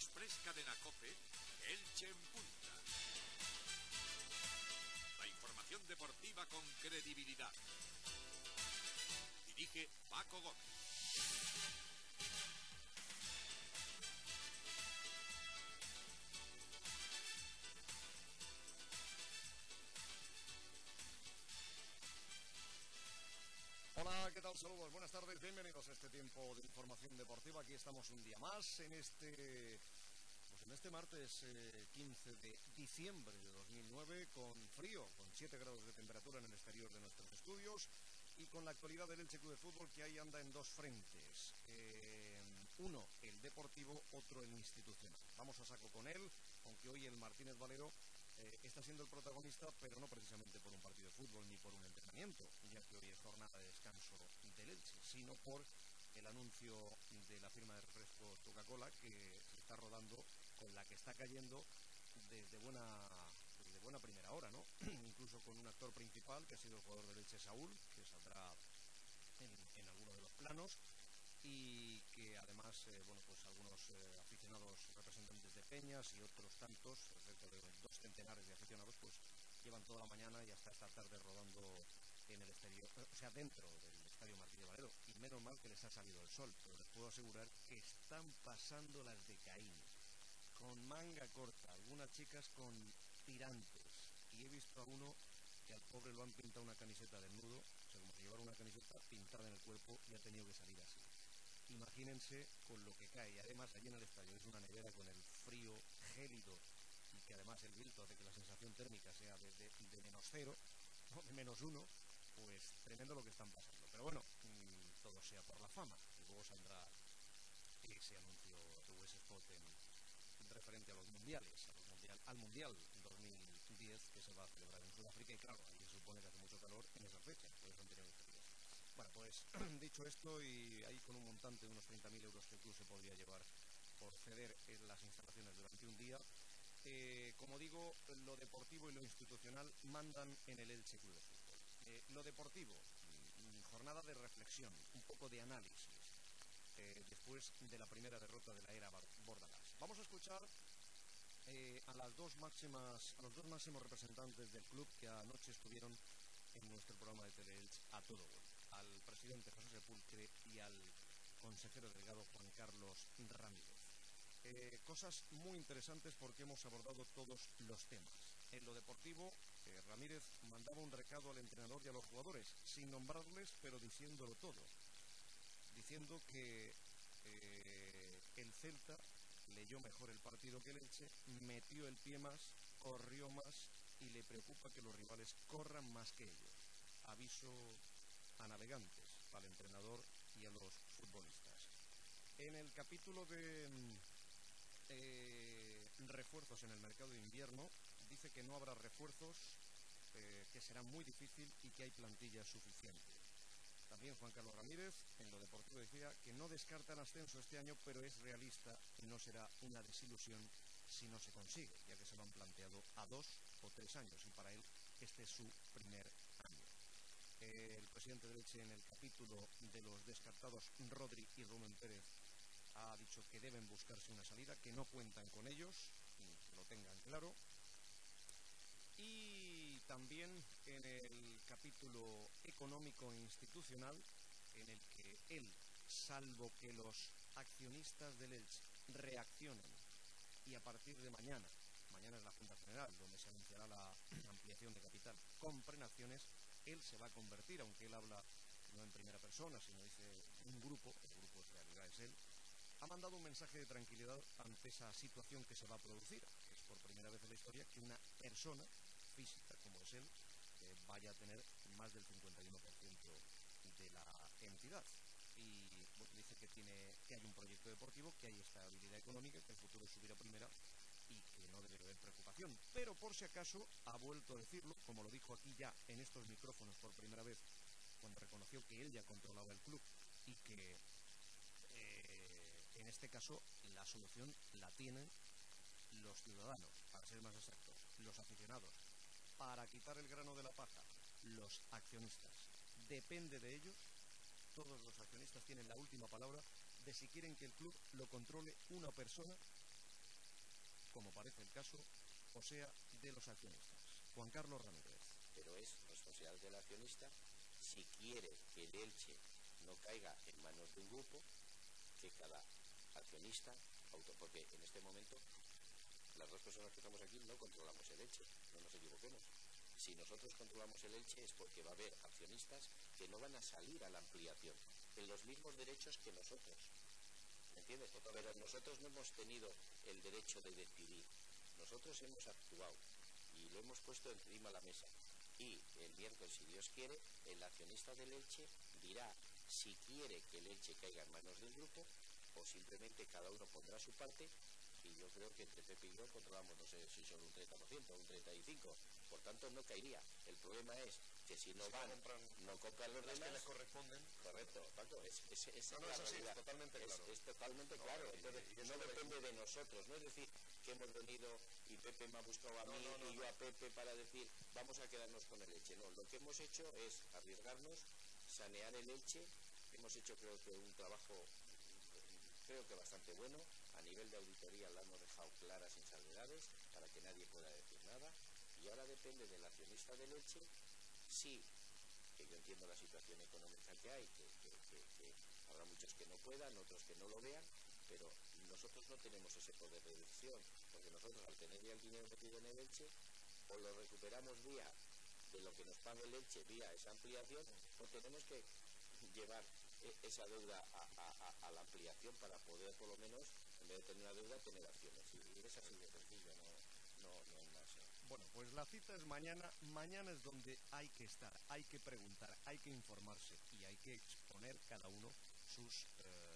Express Cadena COPE, Elche en Punta. La información deportiva con credibilidad. Dirige Paco Gómez. Hola, ¿qué tal? Saludos, buenas tardes, bienvenidos a este tiempo de información deportiva. Aquí estamos un día más en este martes 15 de diciembre de 2009, con frío, con 7 grados de temperatura en el exterior de nuestros estudios y con la actualidad del Elche Club de Fútbol, que ahí anda en dos frentes. Uno, el deportivo, otro el institucional. Vamos a saco con él, aunque hoy el Martínez Valero está siendo el protagonista, pero no precisamente por un partido de fútbol ni por un entrenamiento, ya que hoy es jornada de descanso del Elche, sino por el anuncio de la firma de refrescos Coca-Cola, que se está rodando, con la que está cayendo desde buena primera hora, ¿no? Incluso con un actor principal, que ha sido el jugador del Elche, Saúl, que saldrá en alguno de los planos, y que además, pues algunos aficionados, representantes de peñas y otros tantos, cerca de 2 centenares de aficionados, pues llevan toda la mañana y hasta esta tarde rodando en el exterior, o sea, dentro del estadio Martínez Valero, y menos mal que les ha salido el sol, pero les puedo asegurar que están pasando las de Caín, con manga corta, algunas chicas con tirantes, y he visto a uno que al pobre lo han pintado una camiseta desnudo, o sea, como si llevara una camiseta pintada en el cuerpo, y ha tenido que salir así. Imagínense con lo que cae, y además allí en el estadio es una nevera con el frío gélido, y que además el viento hace que la sensación térmica sea de -0 o de -1, pues tremendo lo que están pasando. Pero bueno, todo sea por la fama, y luego saldrá ese anuncio de US Sport en referente a los mundiales, al Mundial 2010, que se va a celebrar en Sudáfrica, y claro, ahí se supone que hace mucho calor en esa fecha, por eso han tenido que hacer. Bueno, pues dicho esto, y ahí con un montante de unos 30.000 euros que el club se podría llevar por ceder en las instalaciones durante un día, como digo, lo deportivo y lo institucional mandan en el Elche Club de Fútbol. Lo deportivo, jornada de reflexión, un poco de análisis, después de la primera derrota de la era Bordalás. Vamos a escuchar a los dos máximos representantes del club que anoche estuvieron en nuestro programa de Teleelch A Todo Gol, al presidente José Sepulcre y al consejero delegado Juan Carlos Ramírez. Cosas muy interesantes porque hemos abordado todos los temas. En lo deportivo, Ramírez mandaba un recado al entrenador y a los jugadores, sin nombrarles, pero diciéndolo todo. Diciendo que el Celta leyó mejor el partido que el Elche, metió el pie más, corrió más y le preocupa que los rivales corran más que ellos. Aviso a navegantes, al entrenador y a los futbolistas. En el capítulo de refuerzos en el mercado de invierno, dice que no habrá refuerzos, que será muy difícil y que hay plantilla suficiente. También Juan Carlos Ramírez, en lo deportivo, decía que no descarta el ascenso este año, pero es realista y no será una desilusión si no se consigue, ya que se lo han planteado a 2 o 3 años y para él este es su primer año. El presidente del Elche, en el capítulo de los descartados Rodri y Rubén Pérez, ha dicho que deben buscarse una salida, que no cuentan con ellos, y que lo tengan claro. Y también en el capítulo económico e institucional, en el que él, salvo que los accionistas del Elche reaccionen y a partir de mañana es la Junta General donde se anunciará la ampliación de capital, compren acciones, él se va a convertir, aunque él habla no en primera persona, sino dice un grupo, el grupo en realidad es él, ha mandado un mensaje de tranquilidad ante esa situación que se va a producir. Es por primera vez en la historia que una persona física como es él vaya a tener más del 51% de la entidad. Y bueno, dice que hay un proyecto deportivo, que hay estabilidad económica, que el futuro es subir a primera y que no debe haber preocupación. Pero por si acaso ha vuelto a decirlo, como lo dijo aquí ya en estos micrófonos por primera vez, cuando reconoció que él ya controlaba el club y que en este caso la solución la tienen los ciudadanos, para ser más exactos, los aficionados. Para quitar el grano de la paja, los accionistas. Depende de ellos, todos los accionistas tienen la última palabra de si quieren que el club lo controle una persona como parece el caso, o sea de los accionistas. Juan Carlos Ramírez. Pero es responsabilidad del accionista, si quiere que el Elche no caiga en manos de un grupo, que cada accionista, porque en este momento las dos personas que estamos aquí no controlamos el Elche, no nos equivoquemos. Si nosotros controlamos el Elche es porque va a haber accionistas que no van a salir a la ampliación en los mismos derechos que nosotros. ¿Me entiendes? Pero nosotros no hemos tenido el derecho de decidir. Nosotros hemos actuado y lo hemos puesto encima de la mesa. Y el miércoles, si Dios quiere, el accionista del Elche dirá si quiere que el Elche caiga en manos del grupo o simplemente cada uno pondrá su parte. Y yo creo que entre Pepe y yo controlamos, no sé si son un 30% o un 35%, por tanto no caería. El problema es que si no van, no compran los demás. Que les corresponden. Correcto, Paco, es así, es totalmente claro. Es totalmente claro. Entonces, no depende de nosotros, no es decir que hemos venido y Pepe me ha buscado a mí y yo a Pepe para decir vamos a quedarnos con el Elche. No, lo que hemos hecho es arriesgarnos, sanear el Elche. Hemos hecho creo que un trabajo bastante bueno. A nivel de auditoría la hemos dejado clara sin salvedades para que nadie pueda decir nada. Y ahora depende del accionista del Elche, sí, que yo entiendo la situación económica que hay, que habrá muchos que no puedan, otros que no lo vean, pero nosotros no tenemos ese poder de decisión, porque nosotros al tener ya el dinero metido en el Elche, o lo recuperamos vía de lo que nos paga el Elche, vía esa ampliación, o tenemos que llevar esa deuda a la ampliación para poder por lo menos, en vez de tener una deuda, tener acciones. Y es así de sencillo, no hay más. Bueno, pues la cita es mañana. Mañana es donde hay que estar, hay que preguntar, hay que informarse y hay que exponer cada uno sus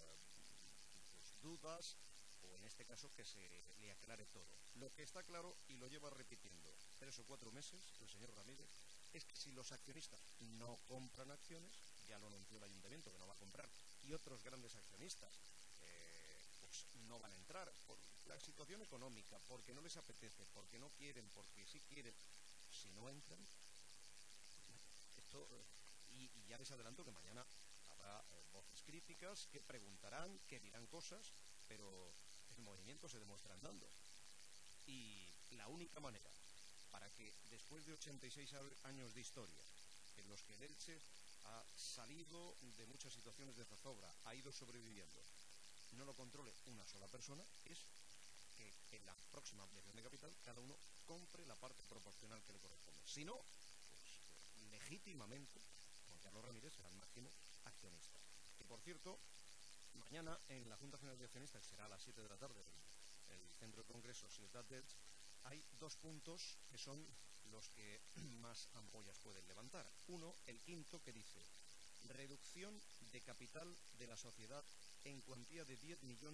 dudas, o en este caso que se le aclare todo. Lo que está claro, y lo lleva repitiendo 3 o 4 meses el señor Ramírez, es que si los accionistas no compran acciones, ya lo anunció el ayuntamiento que no va a comprar, y otros grandes accionistas pues no van a entrar por la situación económica, porque no les apetece, porque no quieren, porque sí quieren. Si no entran, esto y ya les adelanto que mañana habrá voces críticas que preguntarán, que dirán cosas, pero el movimiento se demuestra andando. Y la única manera para que después de 86 años de historia, en los que el Elche ha salido de muchas situaciones de zozobra, ha ido sobreviviendo, no lo controle una sola persona, es que en la próxima ampliación de capital cada uno compre la parte proporcional que le corresponde. Si no, pues legítimamente Juan Carlos Ramírez será el máximo accionista. Y por cierto, mañana en la Junta General de Accionistas, que será a las 7 de la tarde en el Centro de Congresos Ciutat d'Elx, hay 2 puntos que son los que más ampollas pueden levantar. Uno, el quinto, que dice reducción de capital de la sociedad en cuantía de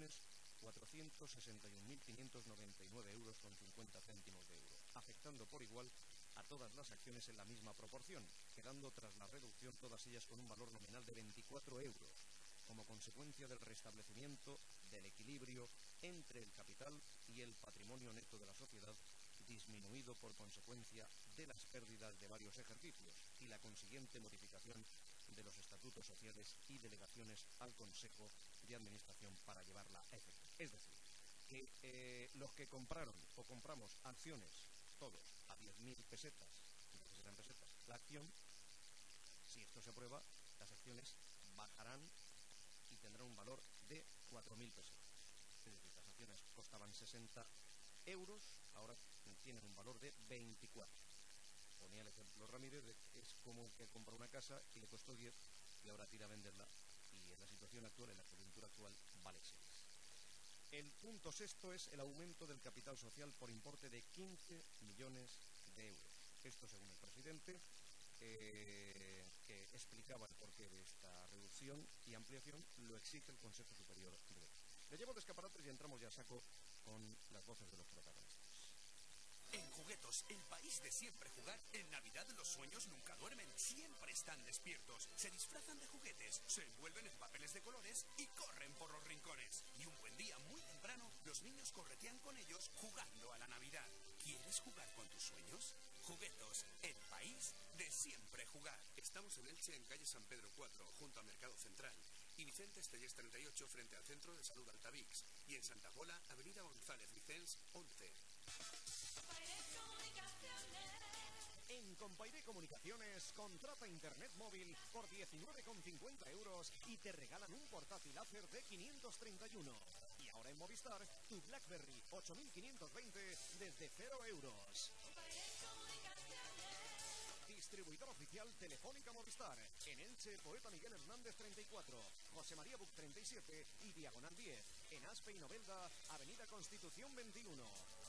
10.461.599 euros con 50 céntimos de euro, afectando por igual a todas las acciones en la misma proporción, quedando tras la reducción todas ellas con un valor nominal de 24 euros, como consecuencia del restablecimiento del equilibrio entre el capital y el patrimonio neto de la sociedad, disminuido por consecuencia de las pérdidas de varios ejercicios y la consiguiente modificación de los estatutos sociales y delegaciones al Consejo de Administración para llevarla a efecto. Es decir, que los que compraron o compramos acciones, todos, a 10.000 pesetas, entonces serán pesetas, la acción, si esto se aprueba, las acciones bajarán y tendrán un valor de 4.000 pesetas. Es decir, las acciones costaban 60 euros, ahora tienen un valor de 24. Ponía el ejemplo Ramírez de que es como el que compra una casa y le costó 10 y ahora tira a venderla y en la situación actual, en la coyuntura actual, vale 6. El punto sexto es el aumento del capital social por importe de 15 millones de euros. Esto según el presidente, que explicaba el porqué de esta reducción y ampliación, lo exige el Consejo Superior de Derecho. Le llevo de escaparates y entramos ya a saco con las voces de los protagonistas. En Juguetos, el país de siempre jugar, en Navidad los sueños nunca duermen, siempre están despiertos, se disfrazan de juguetes, se envuelven en papeles de colores y corren por los rincones. Y un buen día, muy temprano, los niños corretean con ellos jugando a la Navidad. ¿Quieres jugar con tus sueños? Juguetos, el país de siempre jugar. Estamos en Elche, en calle San Pedro 4, junto al Mercado Central. y Vicente Estellés 38 frente al Centro de Salud Altavix. Y en Santa Pola, Avenida González Vicens 11. En Compairé Comunicaciones, contrata internet móvil por 19,50 euros y te regalan un portátil Acer de 531. Y ahora en Movistar, tu BlackBerry 8520 desde 0 euros. Distribuidor oficial Telefónica Movistar. En Elche, Poeta Miguel Hernández 34, José María Buc 37 y Diagonal 10. En Aspe y Novelda, Avenida Constitución 21.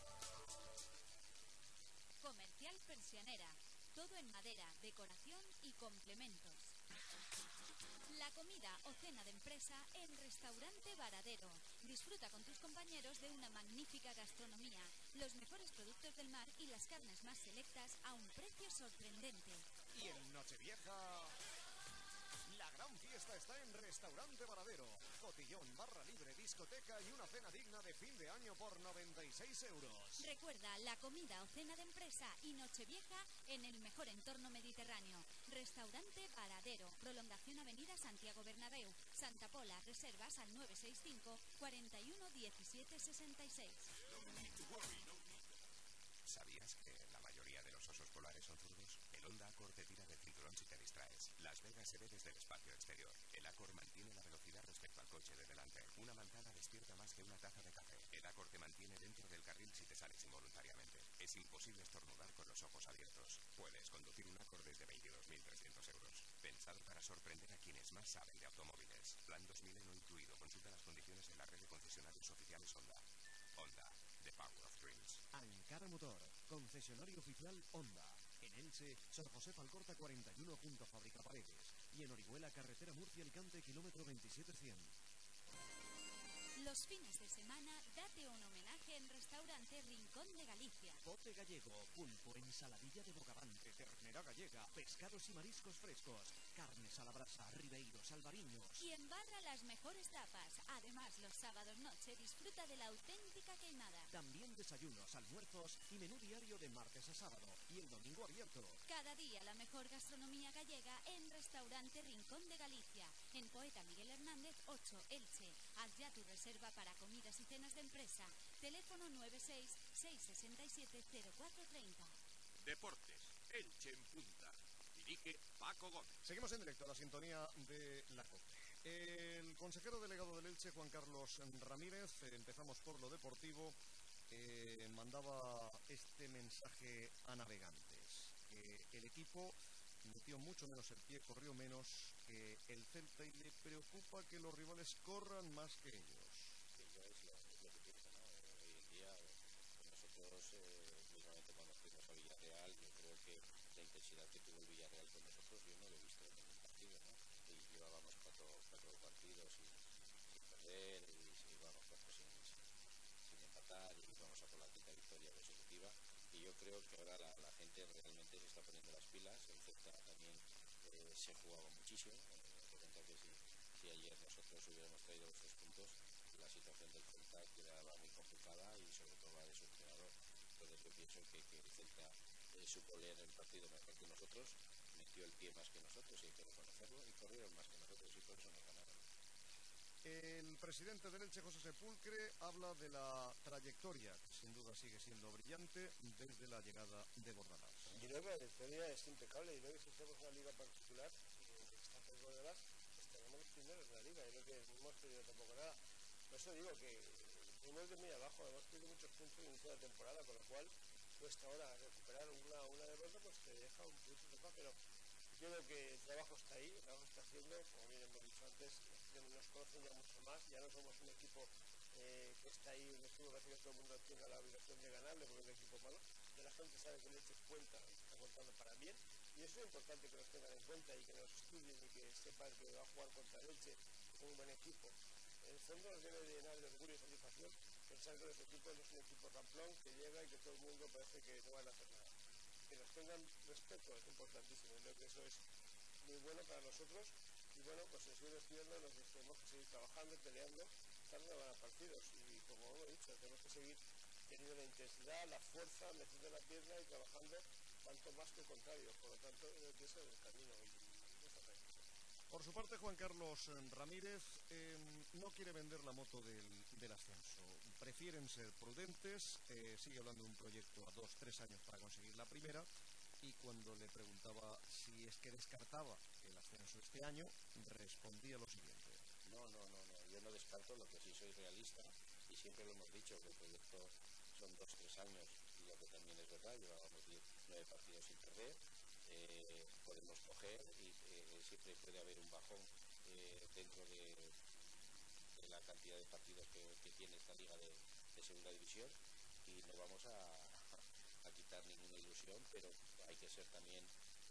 Comercial Persianera. Todo en madera, decoración y complementos. La comida o cena de empresa en Restaurante Varadero. Disfruta con tus compañeros de una magnífica gastronomía, los mejores productos del mar y las carnes más selectas a un precio sorprendente. Y en Nochevieja, la gran fiesta está en Restaurante Varadero. Cotillón, barra libre, discoteca y una cena digna de fin de año por 96 euros. Recuerda la comida o cena de empresa y Nochevieja en el mejor entorno mediterráneo. Restaurante Varadero, prolongación Avenida Santiago Bernabéu, Santa Pola. Reservas al 965 41 17 66. ¿Sabías que la mayoría de los osos polares son zurdos? El Honda Accord te tira del cinturón si te distraes. Las Vegas se ve desde el espacio exterior. El Accord mantiene la velocidad respecto al coche de delante. Una manzana despierta más que una taza de café. El Accord te mantiene dentro del carril si te sales involuntariamente. Es imposible estornudar con los ojos abiertos. Puedes conducir un Accord desde 22.300 euros. Pensado para sorprender a quienes más saben de automóviles. Plan 2000 no incluido. Consulta las condiciones en la red de concesionarios oficiales Honda. Honda, the power of dreams. Ankara Motor, concesionario oficial Honda. En Elche, San José Falcorta 41 junto a Fábrica Paredes. Y en Orihuela, carretera Murcia-Alicante, kilómetro 27100. Los fines de semana, date un homenaje en Restaurante Rincón de Galicia. Bote gallego, pulpo, ensaladilla de bogavante, ternera gallega, pescados y mariscos frescos, carnes a la brasa, ribeiros, albariños. Y embarra las mejores tapas. Además, los sábados noche disfruta de la auténtica queimada. También desayunos, almuerzos y menú diario de martes a sábado. Y el domingo abierto. Cada día la mejor gastronomía gallega en Restaurante Rincón de Galicia. En Poeta Miguel Hernández 8, Elche. Haz ya tu reserva para comidas y cenas de empresa. Teléfono 96 667 0430. Deportes, Elche en punta. Dirige Paco Gómez. Seguimos en directo a la sintonía de la COPE. El consejero delegado del Elche, Juan Carlos Ramírez, empezamos por lo deportivo, mandaba este mensaje a navegantes. El equipo metió mucho menos el pie, corrió menos que el Celta y le preocupa que los rivales corran más que ellos. Es lo que piensa, ¿no? Hoy en día nosotros, mismamente cuando fuimos a Villarreal, yo creo que la intensidad que tuvo el Villarreal con nosotros yo no lo he visto en ningún partido, ¿no? Y llevábamos cuatro partidos sin perder, y llevábamos cuatro sin empatar, y vamos a por la quinta victoria consecutiva. Y yo creo que ahora la gente realmente se está poniendo las pilas. El Celta también se jugaba muchísimo. Por cuenta que si ayer nosotros hubiéramos traído los 3 puntos, la situación del Celta quedaba muy complicada y sobre todo la de su entrenador. Entonces yo pienso que el Celta supo leer el partido mejor que nosotros, metió el pie más que nosotros y hay que reconocerlo, y corrieron más que nosotros y por eso nos ganaron. El presidente del Elche, José Sepulcre, habla de la trayectoria, que sin duda sigue siendo brillante, desde la llegada de Bordalás. Yo creo que la trayectoria es impecable y creo que si hacemos una liga particular y está por Bordalás, estaremos los primeros en la liga y creo que no hemos perdido tampoco nada. Por eso digo que venimos de muy abajo, hemos perdido muchos puntos en el inicio de la temporada, con lo cual cuesta ahora recuperar una derrota, pues te deja un punto de paz, pero yo creo que el trabajo está ahí, el trabajo está haciendo, como bien hemos dicho antes, nos conocen ya mucho más, ya no somos un equipo que está ahí, un equipo que hace que todo el mundo tenga la obligación de ganarle porque es un equipo malo, que la gente sabe que el Elche cuenta, está contando para bien, y eso es importante que nos tengan en cuenta y que nos estudien y que sepan que va a jugar contra el Elche con un buen equipo. En el fondo nos debe de llenar de orgullo y satisfacción pensar que nuestro equipo no es un equipo ramplón que llega y que todo el mundo parece que no van a hacer nada. Que nos tengan respeto es importantísimo, creo que eso es muy bueno para nosotros y bueno, pues en seguir estudiando nos tenemos que seguir trabajando, peleando, estando a partidos y como he dicho, tenemos que seguir teniendo la intensidad, la fuerza, metiendo la pierna y trabajando tanto más que el contrario, por lo tanto creo que ese es el camino y esa trayectoria. Por su parte, Juan Carlos Ramírez no quiere vender la moto del ascenso. Prefieren ser prudentes, sigue hablando de un proyecto a 2-3 años para conseguir la primera, y cuando le preguntaba si es que descartaba el ascenso este año, respondía lo siguiente. No, yo no descarto, lo que sí soy realista, y siempre lo hemos dicho, que el proyecto son 2-3 años, y lo que también es verdad, llevábamos 9 partidos sin perder, podemos coger y siempre puede haber un bajón dentro de la cantidad de partidos que tiene esta liga de segunda división, y no vamos a quitar ninguna ilusión, pero hay que ser también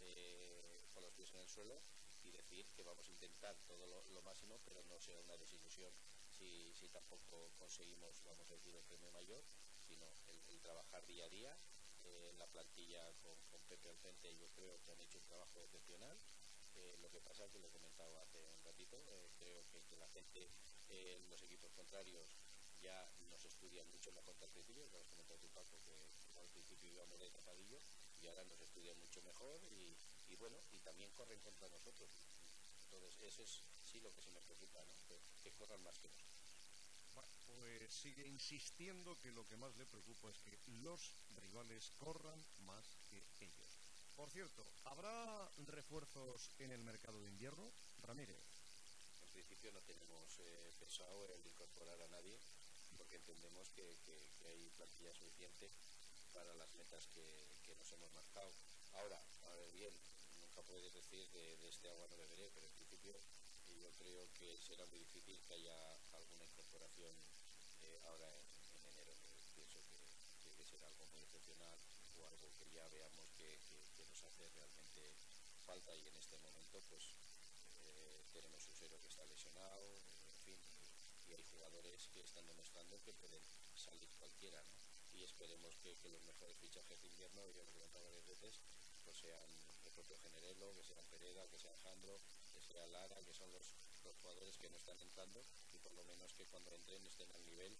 con los pies en el suelo y decir que vamos a intentar todo lo máximo, pero no sea una desilusión si tampoco conseguimos, vamos a decir, el premio mayor, sino el trabajar día a día. La plantilla con Pepe al frente, yo creo que han hecho un trabajo excepcional. Lo que pasa es que lo he comentado hace un ratito, creo que la gente, los equipos contrarios ya nos estudian mucho mejor que al principio, lo has comentado tú, Paco, que al principio íbamos de tapadillo y ahora nos estudian mucho mejor y bueno, y también corren contra nosotros. Entonces eso es sí lo que sí me preocupa, ¿no? Que corran más que nosotros. Bueno, pues sigue insistiendo que lo que más le preocupa es que los rivales corran más que ellos. Por cierto, ¿habrá refuerzos en el mercado de invierno? Ramírez. En principio no tenemos pensado el incorporar a nadie, porque entendemos que hay plantilla suficiente para las metas que nos hemos marcado. Ahora, a ver bien, nunca puedes decir de este agua no beberé, pero en principio yo creo que será muy difícil que haya alguna incorporación ahora en enero. Pienso que será algo muy excepcional o algo que ya veamos que nos hace realmente falta, y en este momento pues tenemos un cero que está lesionado, en fin, y hay jugadores que están demostrando que pueden salir cualquiera, ¿no? Y esperemos que los mejores fichajes de invierno, ya lo he comentado varias veces, pues sean el propio Generelo, que sean Pereda, que sea Alejandro, que sea Lara, que son los jugadores que no están entrando, y por lo menos que cuando entren estén al nivel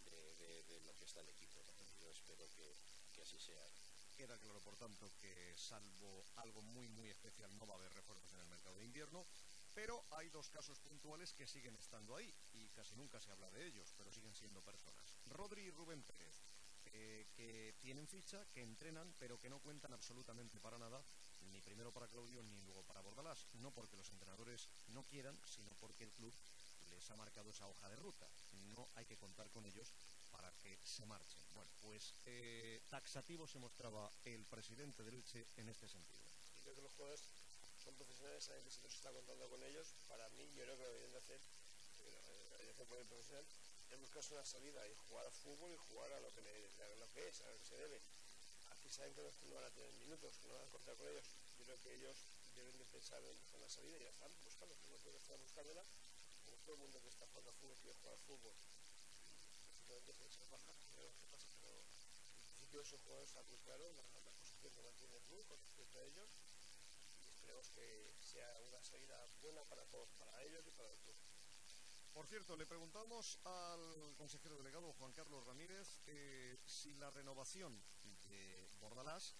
de lo que está el equipo, ¿no? Yo espero que así sea. Queda claro, por tanto, que salvo algo muy, muy especial no va a haber refuerzos en el mercado de invierno, pero hay dos casos puntuales que siguen estando ahí y casi nunca se habla de ellos, pero siguen siendo personas. Rodri y Rubén Pérez, que tienen ficha, que entrenan, pero que no cuentan absolutamente para nada, ni primero para Claudio ni luego para Bordalás, no porque los entrenadores no quieran, sino porque el club les ha marcado esa hoja de ruta. No hay que contar con ellos para que se marchen. Bueno, pues taxativo se mostraba el presidente del Elche en este sentido. Y creo que los jugadores son profesionales, saben que si no se está contando con ellos, para mí yo creo que lo deberían de hacer, por el profesional, es buscarse una salida y jugar a fútbol y jugar a lo que es, a lo que se debe. Aquí saben que no van a tener minutos, que no van a contar con ellos. Yo creo que ellos deben de pensar en buscar una salida y ya están buscando, como todo está buscándola, como todo el mundo que está jugando a fútbol quiere jugar a fútbol. Simplemente se baja, veremos qué pasa, pero en principio esos jugadores está muy claro la posición que mantiene el club con respecto a ellos, y esperemos que sea una salida buena para todos, para ellos y para el club. Por cierto, le preguntamos al consejero delegado Juan Carlos Ramírez si la renovación de Bordalás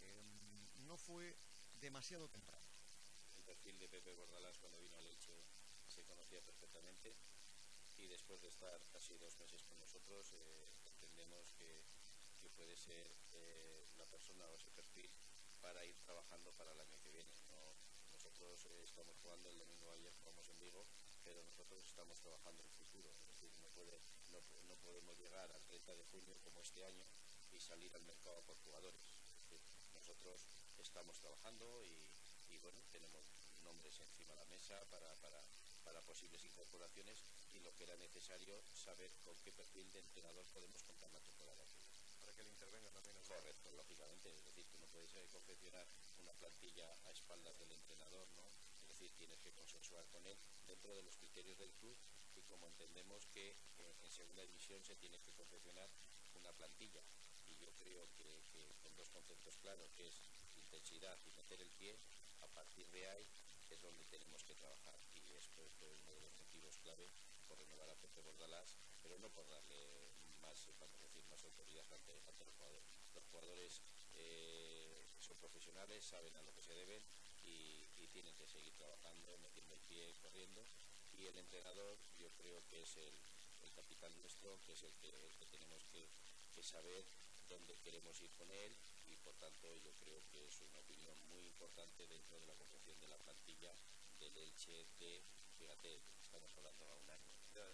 no fue demasiado temprano. El perfil de Pepe Bordalás cuando vino al Elche se conocía perfectamente, y después de estar casi 2 meses con nosotros entendemos que puede ser la persona o ese perfil para ir trabajando para el año que viene. Nosotros estamos jugando, el domingo ayer jugamos en Vigo, pero nosotros estamos trabajando en futuro, es decir, no podemos llegar al 30 de junio como este año y salir al mercado por jugadores. Es decir, nosotros estamos trabajando y bueno, tenemos nombres encima de la mesa para posibles incorporaciones, y lo que era necesario saber con qué perfil de entrenador podemos contar la temporada que viene. Para que él intervenga también. Correcto, lógicamente, es decir, tú no puedes confeccionar una plantilla a espaldas del entrenador, ¿no? Es decir, tienes que consensuar con él dentro de los criterios del club, y como entendemos que en segunda división se tiene que confeccionar una plantilla, y yo creo que con 2 conceptos claros, que es intensidad y meter el pie, a partir de ahí es donde tenemos que trabajar, y esto es uno de los motivos clave por renovar a Pepe Bordalás, pero no por darle más, vamos a decir, más autoridad ante los jugadores. Los jugadores son profesionales, saben a lo que se deben, y tienen que seguir trabajando, metiendo el pie, corriendo. Y el entrenador, yo creo que es el capitán nuestro, que es el que tenemos que saber dónde queremos ir con él, y por tanto yo creo que es una opinión muy importante dentro de la confección de la plantilla del Elche fíjate, estamos hablando a un año.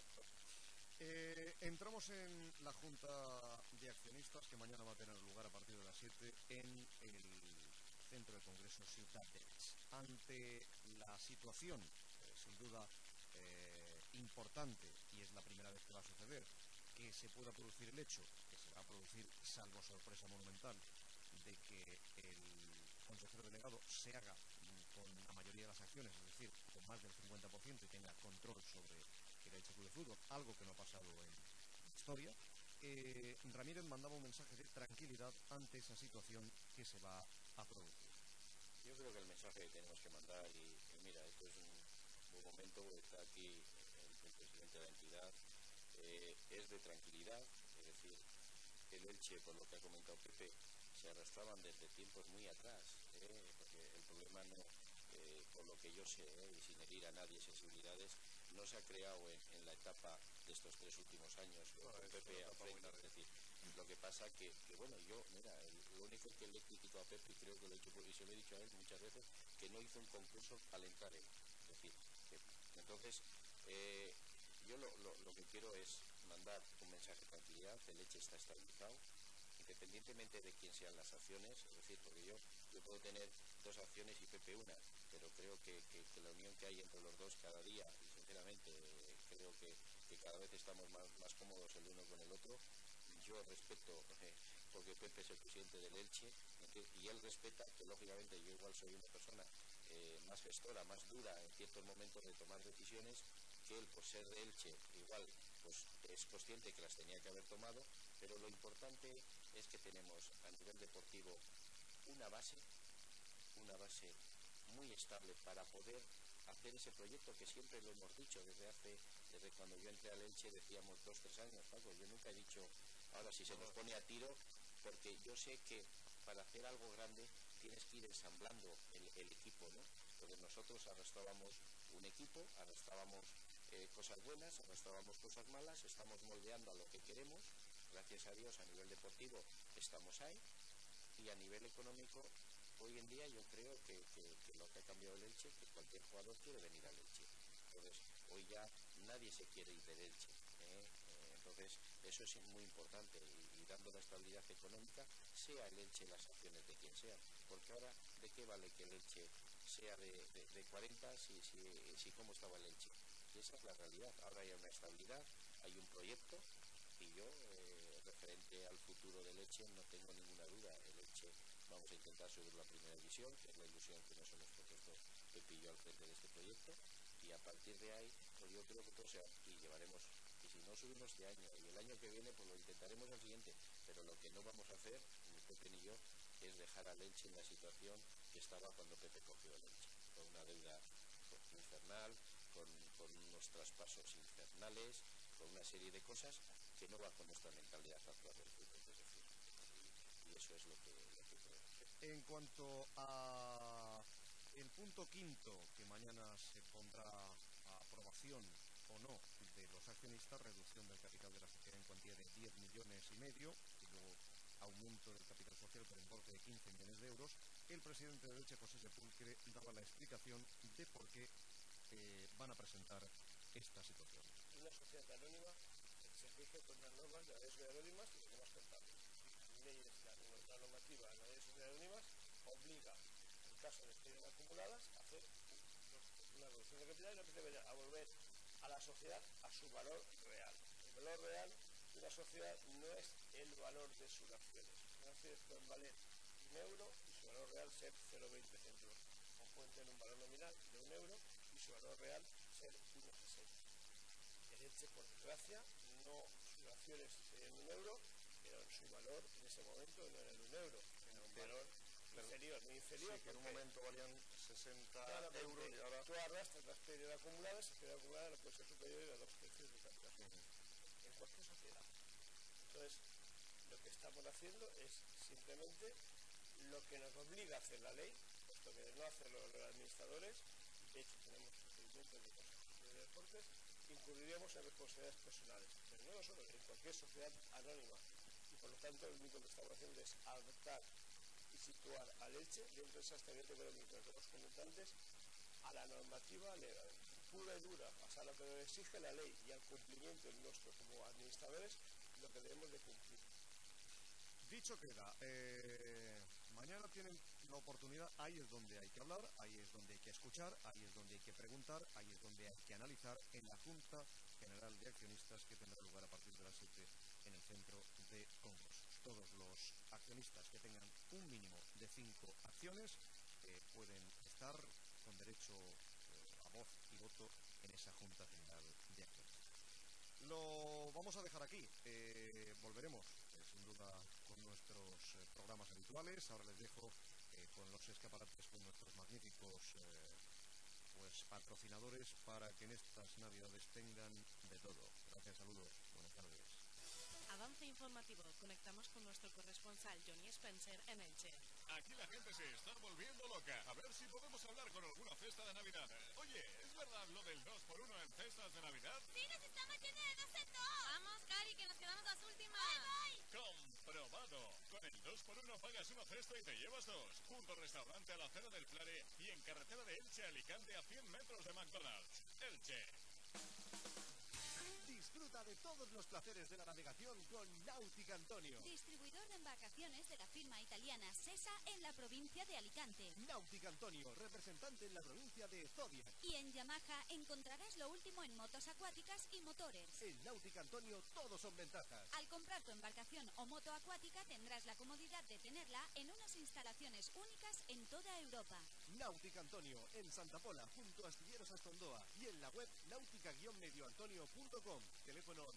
Entramos en la Junta de Accionistas, que mañana va a tener lugar a partir de las 7 en el Centro de Congresos Ciutat d'Elx. Ante la situación, sin duda importante, y es la primera vez que va a suceder, que se pueda producir el hecho, que se va a producir, salvo sorpresa monumental, de que el consejero delegado se haga con la mayoría de las acciones, es decir, con más del 50%, y tenga control sobre el Elche Club de Fútbol, algo que no ha pasado en la historia. Ramírez mandaba un mensaje de tranquilidad ante esa situación que se va a producir. Yo creo que el mensaje que tenemos que mandar, y mira, esto es un buen momento porque está aquí el presidente de la entidad, es de tranquilidad. Es decir, el Elche, por lo que ha comentado Pepe, se arrastraban desde tiempos muy atrás, porque el problema no, por lo que yo sé, y sin herir a nadie sensibilidades, no se ha creado en la etapa de estos 3 últimos años, con Pepe al frente. Es decir, lo que pasa que bueno, yo, mira, lo único que le he criticado a Pepe, y creo que lo he hecho, y se lo he dicho a él muchas veces, que no hizo un concurso al entrar él. Es decir, entonces, yo lo que quiero es mandar un mensaje de tranquilidad. El Elche está estabilizado, independientemente de quién sean las acciones. Es decir, porque yo puedo tener 2 acciones y Pepe una, pero creo que la unión que hay entre los dos cada día, y sinceramente creo que cada vez estamos más cómodos el uno con el otro. Yo respeto, porque Pepe es el presidente del Elche, y él respeta que lógicamente yo igual soy una persona más gestora, más dura en ciertos momentos de tomar decisiones, que él, por ser de Elche, igual pues es consciente que las tenía que haber tomado. Pero lo importante es que tenemos a nivel deportivo una base muy estable para poder hacer ese proyecto que siempre lo hemos dicho desde cuando yo entré al Elche. Decíamos 2-3 años, Paco, yo nunca he dicho ahora si se nos pone a tiro, porque yo sé que para hacer algo grande tienes que ir ensamblando el equipo, ¿no? Entonces nosotros arrastrábamos un equipo, arrastrábamos cosas buenas, arrastrábamos cosas malas, estamos moldeando a lo que queremos. Gracias a Dios, a nivel deportivo estamos ahí, y a nivel económico hoy en día yo creo que lo que ha cambiado el Elche, que cualquier jugador quiere venir al Elche. Entonces hoy ya nadie se quiere ir del Elche, entonces eso es muy importante, y dando la estabilidad económica, sea el Elche las acciones de quien sea, porque ahora ¿de qué vale que el Elche sea de 40 si cómo estaba el Elche? Y esa es la realidad. Ahora hay una estabilidad, hay un proyecto, y yo referente al futuro del Elche no tengo ninguna duda. El Elche vamos a intentar subir la primera división, que es la ilusión que nos hemos propuesto Pepe y yo al frente de este proyecto, y a partir de ahí pues yo creo que todo sea, y llevaremos, y si no subimos este año y el año que viene pues lo intentaremos al siguiente, pero lo que no vamos a hacer ni Pepe ni yo es dejar al Elche en la situación que estaba cuando Pepe cogió el Elche, con una deuda infernal, con unos traspasos infernales, con una serie de cosas que no va con nuestra mentalidad actual del fútbol. Es decir, y eso es lo que creo. En cuanto a el punto quinto, que mañana se pondrá a aprobación o no de los accionistas, reducción del capital de la sociedad en cuantía de 10,5 millones, y luego aumento del capital social por importe de 15 millones de euros, el presidente de Elche, José Sepulcre, daba la explicación de por qué van a presentar esta situación. Una sociedad anónima se rige con las normas de la ley de sociedades anónimas y normas contables. La normativa de la ley de sociedades anónimas obliga, en caso de pérdidas acumuladas, a hacer una reducción de capital, y no se a volver a la sociedad a su valor real. El valor real de una sociedad no es el valor de sus acciones. Las acciones pueden valer 1 euro y su valor real ser 0,20 céntimos. O pueden tener un valor nominal de 1 euro y su valor real ser 1,60. El Elche, por desgracia, no, sus acciones serían 1 euro, pero su valor en ese momento no era el 1 euro, era un valor inferior, muy inferior. Sí, que en un momento valían 60 euros y ahora... Tú arrastras las pérdidas acumuladas no puede ser superior a 2 tercios del capital social. En cualquier sociedad. Entonces, lo que estamos haciendo es simplemente lo que nos obliga a hacer la ley. procedimiento que de no hacerlo los administradores, de hecho tenemos procedimientos de Consejo de Deportes, incurriríamos en responsabilidades personales, pero no nosotros, en cualquier sociedad anónima. Y por lo tanto, lo único que estamos haciendo es adaptar y situar al Elche dentro de esas actividades económicas de los comentantes a la normativa legal, pura y dura, o sea, lo que nos exige la ley y al cumplimiento nuestro como administradores, lo que debemos de cumplir. Dicho queda, mañana tienen la oportunidad, ahí es donde hay que hablar, ahí es donde hay que escuchar, ahí es donde hay que preguntar, ahí es donde hay que analizar en la Junta General de Accionistas que tendrá lugar a partir de las 7 en el centro de congresos. Todos los accionistas que tengan un mínimo de 5 acciones pueden estar con derecho a voz y voto en esa Junta General de Accionistas. Lo vamos a dejar aquí. Volveremos, sin duda, con nuestros programas habituales. Ahora les dejo con los escaparates con nuestros magníficos patrocinadores para que en estas Navidades tengan de todo. Gracias, saludos, buenas tardes. Avance informativo. Conectamos con nuestro corresponsal Johnny Spencer en Elche. Aquí la gente se está volviendo loca. A ver si podemos hablar con alguna cesta de Navidad. Oye, ¿es verdad lo del 2x1 en cestas de Navidad? ¡Sí, nos estamos yendo de 2 en 2! ¡Vamos, Cari, que nos quedamos las últimas! ¡Voy! ¡Comprobado! Con el 2x1 pagas una cesta y te llevas 2. Junto al restaurante a la Acera del Flare y en carretera de Elche a Alicante a 100 metros de McDonald's. Elche. Disfruta de todos los placeres de la navegación con Náutica Antonio. Distribuidor de embarcaciones de la firma italiana SESA en la provincia de Alicante. Náutica Antonio, representante en la provincia de Zodiac. Y en Yamaha encontrarás lo último en motos acuáticas y motores. En Náutica Antonio todos son ventajas. Al comprar tu embarcación o moto acuática tendrás la comodidad de tenerla en unas instalaciones únicas en toda Europa. Náutica Antonio, en Santa Pola, junto a Astilleros Astondoa, y en la web náutica-medioantonio.com. Teléfono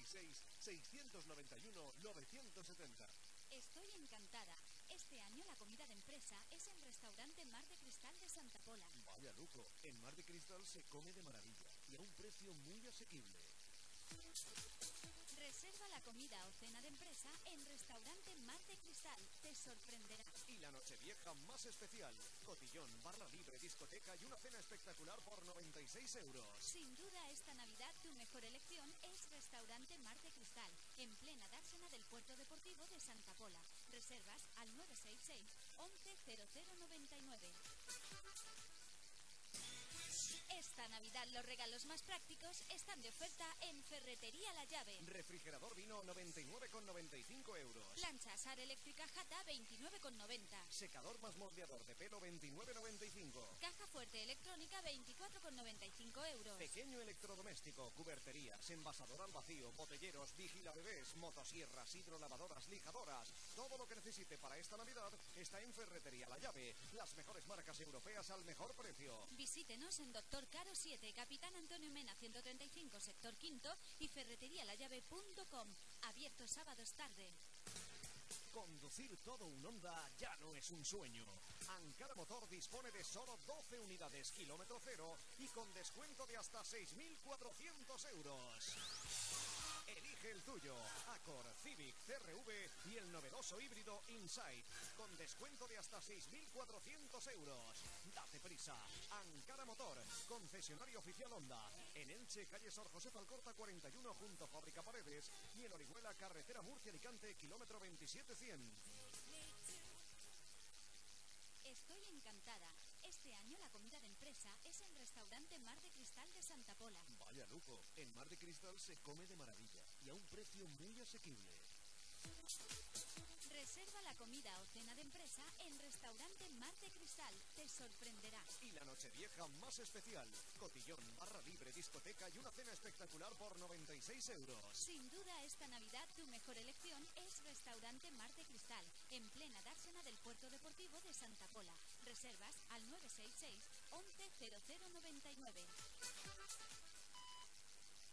966-691-970. Estoy encantada. Este año la comida de empresa es en restaurante Mar de Cristal de Santa Pola. Vaya lujo, en Mar de Cristal se come de maravilla y a un precio muy asequible. Reserva la comida o cena de empresa en restaurante Mar de Cristal. Te sorprenderá. Y la nochevieja más especial. Cotillón, barra libre, discoteca y una cena espectacular por 96 €. Sin duda esta Navidad tu mejor elección es restaurante Mar de Cristal, en plena dársena del puerto deportivo de Santa Pola. Reservas al 966 11 0099. Esta Navidad los regalos más prácticos están de oferta en Ferretería La Llave. Refrigerador Vino 99,95 €. Plancha Asar eléctrica Jata 29,90. Secador más moldeador de pelo 29,95. Caja fuerte electrónica 24,95 €. Pequeño electrodoméstico, cuberterías, envasador al vacío, botelleros, vigilabebés, motosierras, hidrolavadoras, lijadoras. Todo lo que necesite para esta Navidad está en Ferretería La Llave. Las mejores marcas europeas al mejor precio. Visítenos en Doctor Caro 7, Capitán Antonio Mena 135, sector quinto, y ferreterialallave.com. Abierto sábados tarde. Conducir todo un Honda ya no es un sueño. Ankara Motor dispone de solo 12 unidades kilómetro cero y con descuento de hasta 6.400 €. Elige el tuyo, Accord, Civic, CR-V y el novedoso híbrido Insight, con descuento de hasta 6.400 €. Date prisa, Ankara Motor, concesionario oficial Honda, en Elche, calle Sor José Alcorta 41, junto a Fábrica Paredes, y en Orihuela, carretera Murcia-Alicante, kilómetro 27-100. Estoy encantada. Este año la comida de empresa es en restaurante Mar de Cristal de Santa Pola. Vaya lujo, en Mar de Cristal se come de maravilla y a un precio muy asequible. Reserva la comida o cena de empresa en restaurante Mar de Cristal. Te sorprenderá. Y la nochevieja más especial. Cotillón, barra libre, discoteca y una cena espectacular por 96 €. Sin duda esta Navidad tu mejor elección es restaurante Mar de Cristal, en plena dársena del puerto deportivo de Santa Pola. Reservas al 966 11 0099.